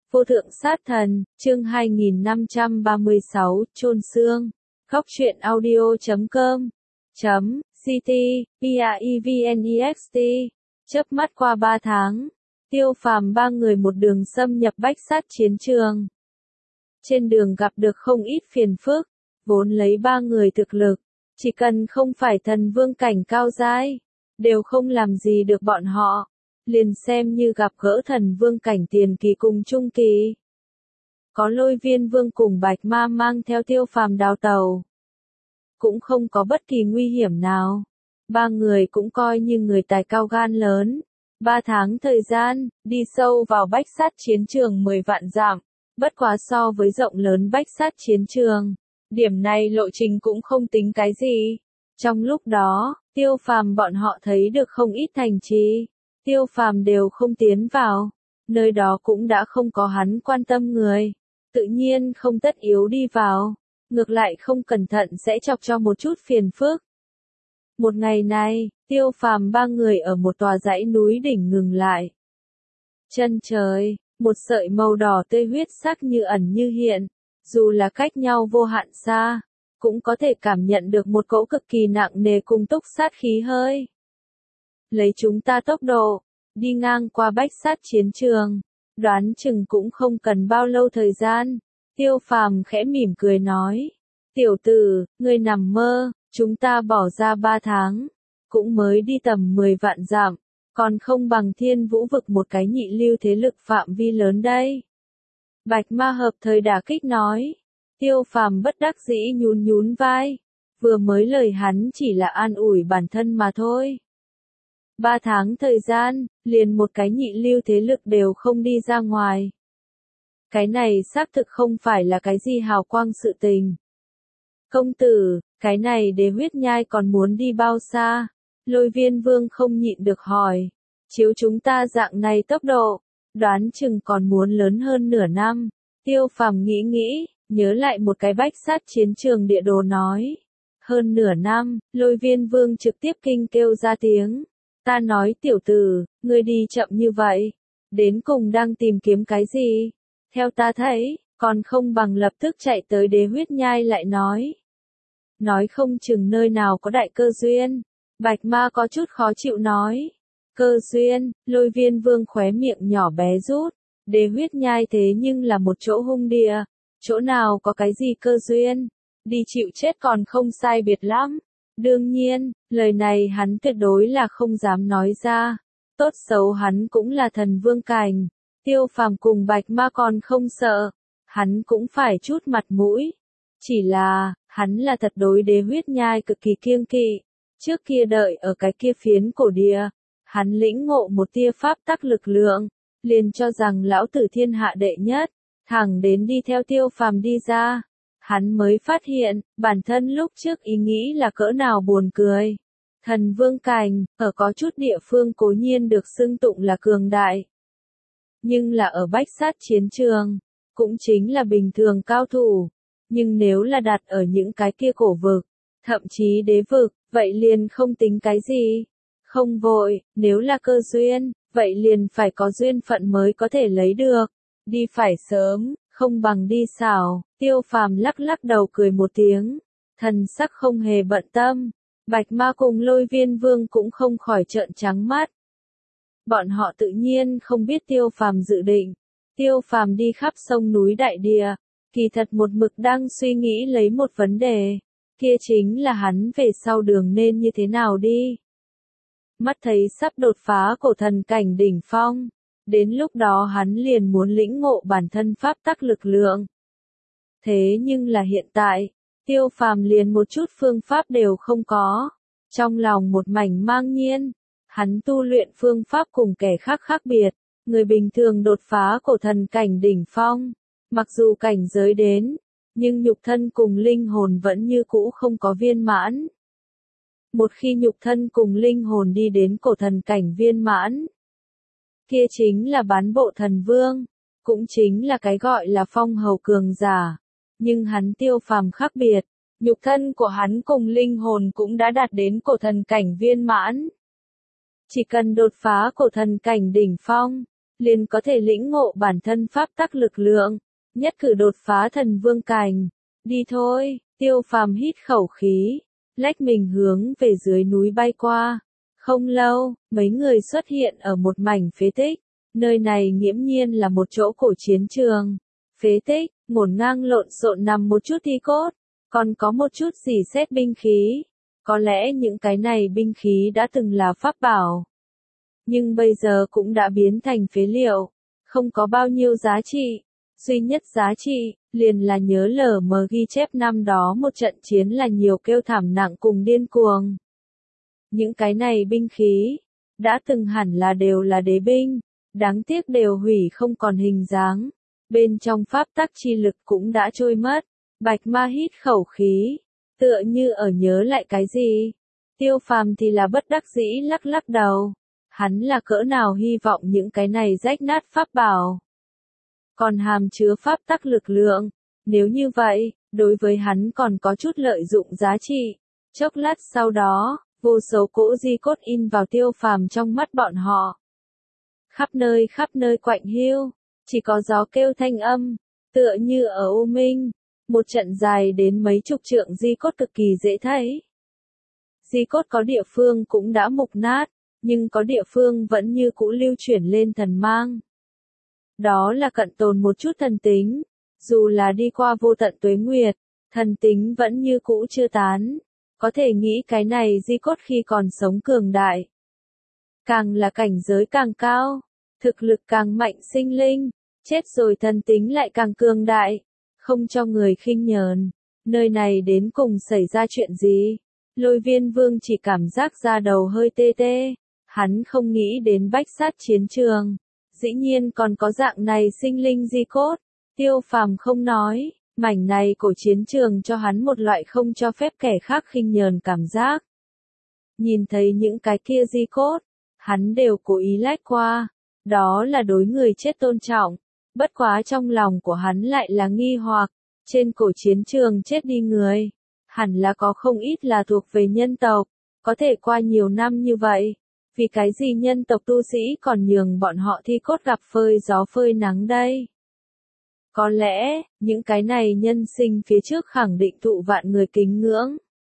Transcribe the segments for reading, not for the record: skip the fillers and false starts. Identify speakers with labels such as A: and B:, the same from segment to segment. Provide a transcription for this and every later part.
A: Vô thượng sát thần, chương 2536, chôn xương. Góc truyện audio.com CT, PAEVNEXT. Chớp mắt qua 3 tháng, Tiêu Phàm ba người một đường xâm nhập bách sát chiến trường. Trên đường gặp được không ít phiền phức, vốn lấy ba người thực lực, chỉ cần không phải thần vương cảnh cao giai, đều không làm gì được bọn họ. Liền xem như gặp gỡ thần vương cảnh tiền kỳ cùng trung kỳ. Có Lôi Viên Vương cùng Bạch Ma mang theo Tiêu Phàm đào tàu. Cũng không có bất kỳ nguy hiểm nào. Ba người cũng coi như người tài cao gan lớn. 3 tháng thời gian, đi sâu vào bách sát chiến trường 10 vạn dặm. Bất quá so với rộng lớn bách sát chiến trường. Điểm này lộ trình cũng không tính cái gì. Trong lúc đó, Tiêu Phàm bọn họ thấy được không ít thành trì. Tiêu Phàm đều không tiến vào, nơi đó cũng đã không có hắn quan tâm người, tự nhiên không tất yếu đi vào, ngược lại không cẩn thận sẽ chọc cho một chút phiền phức. Một ngày này, Tiêu Phàm ba người ở một tòa dãy núi đỉnh ngừng lại. Chân trời, một sợi màu đỏ tươi huyết sắc như ẩn như hiện, dù là cách nhau vô hạn xa, cũng có thể cảm nhận được một cỗ cực kỳ nặng nề cùng túc sát khí hơi. Lấy chúng ta tốc độ, đi ngang qua bách sát chiến trường, đoán chừng cũng không cần bao lâu thời gian. Tiêu Phàm khẽ mỉm cười nói, tiểu tử, ngươi nằm mơ, chúng ta bỏ ra 3 tháng, cũng mới đi tầm 10 vạn dặm, còn không bằng Thiên Vũ vực một cái nhị lưu thế lực phạm vi lớn đây. Bạch Ma hợp thời đả kích nói, Tiêu Phàm bất đắc dĩ nhún nhún vai, vừa mới lời hắn chỉ là an ủi bản thân mà thôi. 3 tháng thời gian, liền một cái nhị lưu thế lực đều không đi ra ngoài. Cái này xác thực không phải là cái gì hào quang sự tình. Công tử, cái này Đế huyết nhai còn muốn đi bao xa? Lôi Viên Vương không nhịn được hỏi. Chiếu chúng ta dạng này tốc độ, đoán chừng còn muốn lớn hơn nửa năm. Tiêu Phàm nghĩ nghĩ, nhớ lại một cái bách sát chiến trường địa đồ nói. Hơn nửa năm, Lôi Viên Vương trực tiếp kinh kêu ra tiếng. Ta nói tiểu tử, ngươi đi chậm như vậy, đến cùng đang tìm kiếm cái gì? Theo ta thấy, còn không bằng lập tức chạy tới Đế huyết nhai lại nói. Nói không chừng nơi nào có đại cơ duyên. Bạch Ma có chút khó chịu nói. Cơ duyên, Lôi Viên Vương khóe miệng nhỏ bé rút. Đế huyết nhai thế nhưng là một chỗ hung địa. Chỗ nào có cái gì cơ duyên? Đi chịu chết còn không sai biệt lắm. Đương nhiên, lời này hắn tuyệt đối là không dám nói ra. Tốt xấu hắn cũng là thần vương cảnh. Tiêu Phàm cùng Bạch Ma còn không sợ. Hắn cũng phải chút mặt mũi. Chỉ là, hắn là thật đối Đế huyết nhai cực kỳ kiêng kỵ. Trước kia đợi ở cái kia phiến cổ địa, hắn lĩnh ngộ một tia pháp tắc lực lượng, liền cho rằng lão tử thiên hạ đệ nhất, thẳng đến đi theo Tiêu Phàm đi ra. Hắn mới phát hiện, bản thân lúc trước ý nghĩ là cỡ nào buồn cười. Thần vương cảnh, ở có chút địa phương cố nhiên được xưng tụng là cường đại. Nhưng là ở bách sát chiến trường, cũng chính là bình thường cao thủ. Nhưng nếu là đặt ở những cái kia cổ vực, thậm chí đế vực, vậy liền không tính cái gì. Không vội, nếu là cơ duyên, vậy liền phải có duyên phận mới có thể lấy được. Đi phải sớm, không bằng đi xảo. Tiêu Phàm lắc lắc đầu cười một tiếng, thần sắc không hề bận tâm. Bạch Ma cùng Lôi Viên Vương cũng không khỏi trợn trắng mắt. Bọn họ tự nhiên không biết Tiêu Phàm dự định. Tiêu Phàm đi khắp sông núi đại địa, kỳ thật một mực đang suy nghĩ lấy một vấn đề, kia chính là hắn về sau đường nên như thế nào đi. Mắt thấy sắp đột phá cổ thần cảnh đỉnh phong, đến lúc đó hắn liền muốn lĩnh ngộ bản thân pháp tắc lực lượng. Thế nhưng là hiện tại, Tiêu Phàm liền một chút phương pháp đều không có. Trong lòng một mảnh mang nhiên, hắn tu luyện phương pháp cùng kẻ khác khác biệt. Người bình thường đột phá cổ thần cảnh đỉnh phong, mặc dù cảnh giới đến, nhưng nhục thân cùng linh hồn vẫn như cũ không có viên mãn. Một khi nhục thân cùng linh hồn đi đến cổ thần cảnh viên mãn, kia chính là bán bộ thần vương, cũng chính là cái gọi là phong hầu cường giả. Nhưng hắn Tiêu Phàm khác biệt, nhục thân của hắn cùng linh hồn cũng đã đạt đến cổ thần cảnh viên mãn. Chỉ cần đột phá cổ thần cảnh đỉnh phong, liền có thể lĩnh ngộ bản thân pháp tắc lực lượng, nhất cử đột phá thần vương cảnh. Đi thôi, Tiêu Phàm hít khẩu khí, lách mình hướng về dưới núi bay qua. Không lâu, mấy người xuất hiện ở một mảnh phế tích, nơi này nghiễm nhiên là một chỗ cổ chiến trường. Phế tích, ngổn ngang lộn xộn nằm một chút thi cốt, còn có một chút rỉ sét binh khí. Có lẽ những cái này binh khí đã từng là pháp bảo, nhưng bây giờ cũng đã biến thành phế liệu, không có bao nhiêu giá trị. Duy nhất giá trị, liền là nhớ lờ mờ ghi chép năm đó một trận chiến là nhiều kêu thảm nặng cùng điên cuồng. Những cái này binh khí, đã từng hẳn là đều là đế binh, đáng tiếc đều hủy không còn hình dáng. Bên trong pháp tắc chi lực cũng đã trôi mất. Bạch Ma hít khẩu khí, tựa như ở nhớ lại cái gì. Tiêu Phàm thì là bất đắc dĩ lắc lắc đầu. Hắn là cỡ nào hy vọng những cái này rách nát pháp bảo còn hàm chứa pháp tắc lực lượng. Nếu như vậy, đối với hắn còn có chút lợi dụng giá trị. Chốc lát sau đó, vô số cỗ di cốt in vào Tiêu Phàm trong mắt bọn họ. Khắp nơi quạnh hiu, chỉ có gió kêu thanh âm, tựa như ở U Minh. Một trận dài đến mấy chục trượng di cốt cực kỳ dễ thấy. Di cốt có địa phương cũng đã mục nát, nhưng có địa phương vẫn như cũ lưu chuyển lên thần mang. Đó là cận tồn một chút thần tính, dù là đi qua vô tận tuế nguyệt, thần tính vẫn như cũ chưa tán. Có thể nghĩ cái này di cốt khi còn sống cường đại. Càng là cảnh giới càng cao, thực lực càng mạnh sinh linh, chết rồi thần tính lại càng cường đại, không cho người khinh nhờn. Nơi này đến cùng xảy ra chuyện gì? Lôi Viên Vương chỉ cảm giác da đầu hơi tê tê, hắn không nghĩ đến bách sát chiến trường. Dĩ nhiên còn có dạng này sinh linh di cốt. Tiêu Phàm không nói, mảnh này cổ chiến trường cho hắn một loại không cho phép kẻ khác khinh nhờn cảm giác. Nhìn thấy những cái kia di cốt, hắn đều cố ý lách qua, đó là đối người chết tôn trọng. Bất quá trong lòng của hắn lại là nghi hoặc, trên cổ chiến trường chết đi người, hẳn là có không ít là thuộc về nhân tộc, có thể qua nhiều năm như vậy. Vì cái gì nhân tộc tu sĩ còn nhường bọn họ thi cốt gặp phơi gió phơi nắng đây? Có lẽ, những cái này nhân sinh phía trước khẳng định thụ vạn người kính ngưỡng.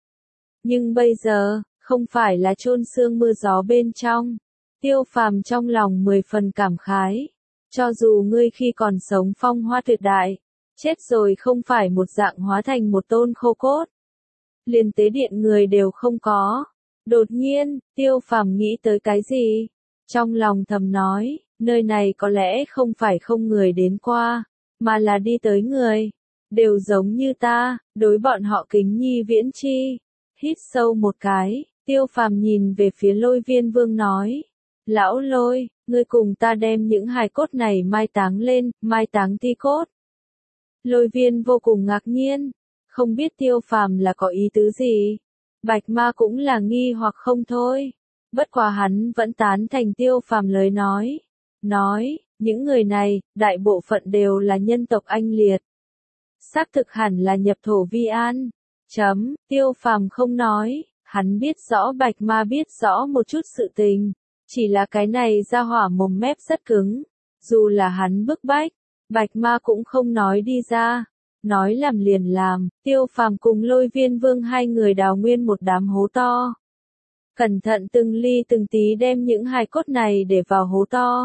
A: Nhưng bây giờ, không phải là chôn xương mưa gió bên trong. Tiêu Phàm trong lòng 10 phần cảm khái. Cho dù ngươi khi còn sống phong hoa tuyệt đại, chết rồi không phải một dạng hóa thành một tôn khô cốt. Liền tế điện người đều không có. Đột nhiên, Tiêu Phàm nghĩ tới cái gì? Trong lòng thầm nói, nơi này có lẽ không phải không người đến qua, mà là đi tới người. Đều giống như ta, đối bọn họ kính nhi viễn chi. Hít sâu một cái, Tiêu Phàm nhìn về phía Lôi Viên Vương nói. Lão Lôi, ngươi cùng ta đem những hài cốt này mai táng lên, mai táng thi cốt. Lôi Viên vô cùng ngạc nhiên, không biết Tiêu Phàm là có ý tứ gì. Bạch Ma cũng là nghi hoặc không thôi. Bất quá hắn vẫn tán thành Tiêu Phàm lời nói. Nói, những người này, đại bộ phận đều là nhân tộc anh liệt. Xác thực hẳn là nhập thổ vi an. Tiêu Phàm không nói, hắn biết rõ Bạch Ma biết rõ một chút sự tình. Chỉ là cái này ra hỏa mồm mép rất cứng. Dù là hắn bức bách, Bạch Ma cũng không nói đi ra. Nói làm liền làm, Tiêu Phàm cùng Lôi Viên Vương hai người đào nguyên một đám hố to. Cẩn thận từng ly từng tí đem những hài cốt này để vào hố to.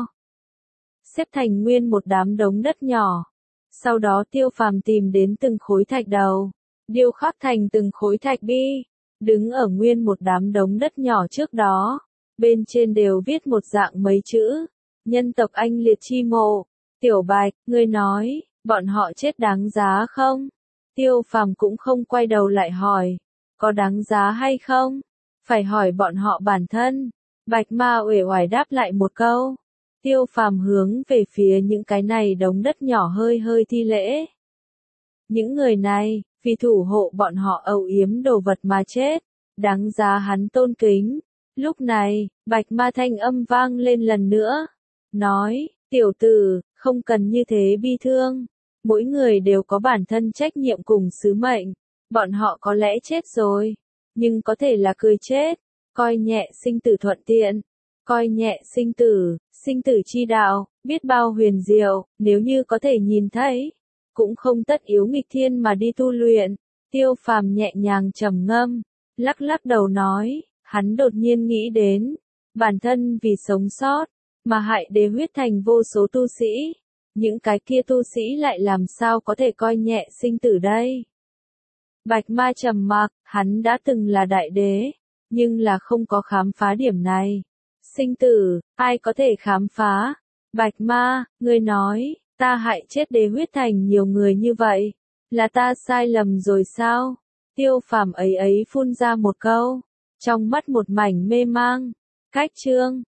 A: Xếp thành nguyên một đám đống đất nhỏ. Sau đó Tiêu Phàm tìm đến từng khối thạch đầu, điêu khắc thành từng khối thạch bi, đứng ở nguyên một đám đống đất nhỏ trước đó. Bên trên đều viết một dạng mấy chữ, nhân tộc anh liệt chi mộ. Tiểu Bạch, ngươi nói, bọn họ chết đáng giá không? Tiêu Phàm cũng không quay đầu lại hỏi, có đáng giá hay không? Phải hỏi bọn họ bản thân. Bạch Ma uể oải đáp lại một câu. Tiêu Phàm hướng về phía những cái này đống đất nhỏ hơi hơi thi lễ. Những người này, vì thủ hộ bọn họ âu yếm đồ vật mà chết, đáng giá hắn tôn kính. Lúc này, Bạch Ma thanh âm vang lên lần nữa. Nói, tiểu tử, không cần như thế bi thương. Mỗi người đều có bản thân trách nhiệm cùng sứ mệnh. Bọn họ có lẽ chết rồi, nhưng có thể là cười chết. Coi nhẹ sinh tử thuận tiện. Coi nhẹ sinh tử chi đạo. biết bao huyền diệu, nếu như có thể nhìn thấy, cũng không tất yếu nghịch thiên mà đi tu luyện. Tiêu Phàm nhẹ nhàng trầm ngâm, lắc lắc đầu nói, hắn đột nhiên nghĩ đến, bản thân vì sống sót, mà hại đế huyết thành vô số tu sĩ. Những cái kia tu sĩ lại làm sao có thể coi nhẹ sinh tử đây? Bạch Ma trầm mặc, hắn đã từng là đại đế, nhưng là không có khám phá điểm này. Sinh tử, ai có thể khám phá? Bạch Ma, ngươi nói, ta hại chết đế huyết thành nhiều người như vậy, là ta sai lầm rồi sao? Tiêu Phàm ấy phun ra một câu, trong mắt một mảnh mê mang. Cách chương